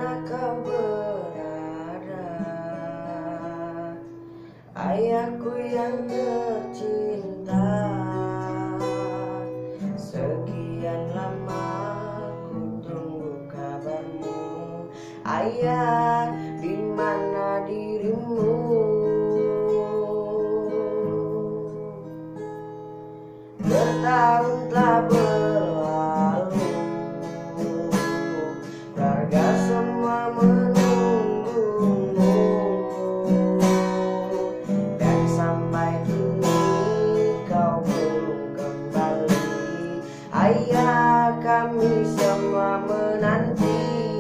mana kau berada, ayahku yang tercinta. Sekian lama ku tunggu kabarmu, ayah, di mana dirimu? Bertahun telah berlalu, keluarga semua menunggumu, dan sampai kini kau belum kembali. Ayah, kami semua menanti.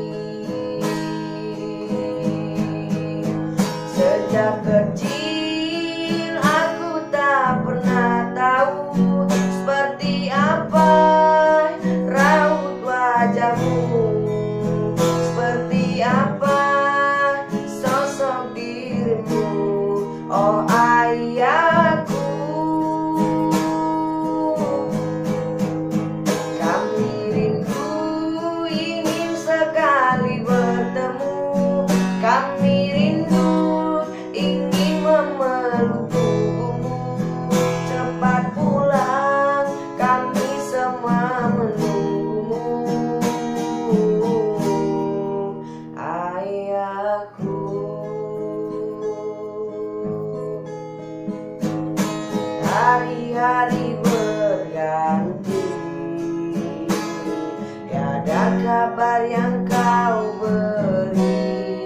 Sejak kecil aku tak pernah tahu seperti apa raut wajahmu, seperti apa sosok dirimu, oh ayahku. Kami rindu ingin sekali bertemu, kami rindu ingin memeluk tubuhmu. Cepat pulang, kami semua menunggumu, ayahku. Hari-hari berganti, tiada kabar yang kau beri.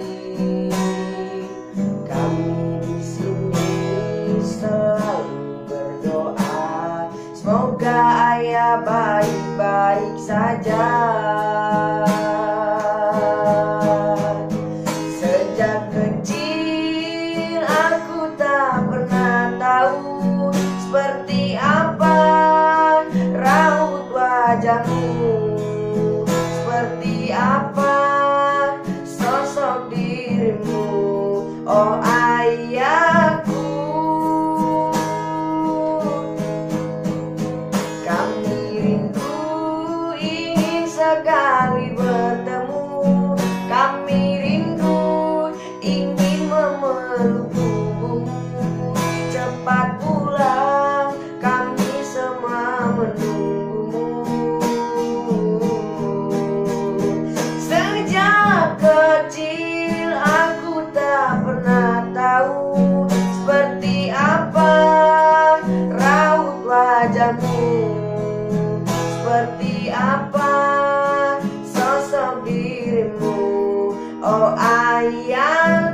Kami di sini selalu berdoa, semoga ayah baik-baik saja. Sejak kecil aku tak pernah tahu seperti apa raut wajahmu, seperti apa sosok dirimu, oh ayahku. Kami rindu ingin sekali bertemu, kami rindu ingin memeluk tubuhmu. Cepat pulang, kami semua menunggumu. Sejak kecil aku tak pernah tahu seperti apa raut wajahmu, seperti apa sosok dirimu, oh ayah.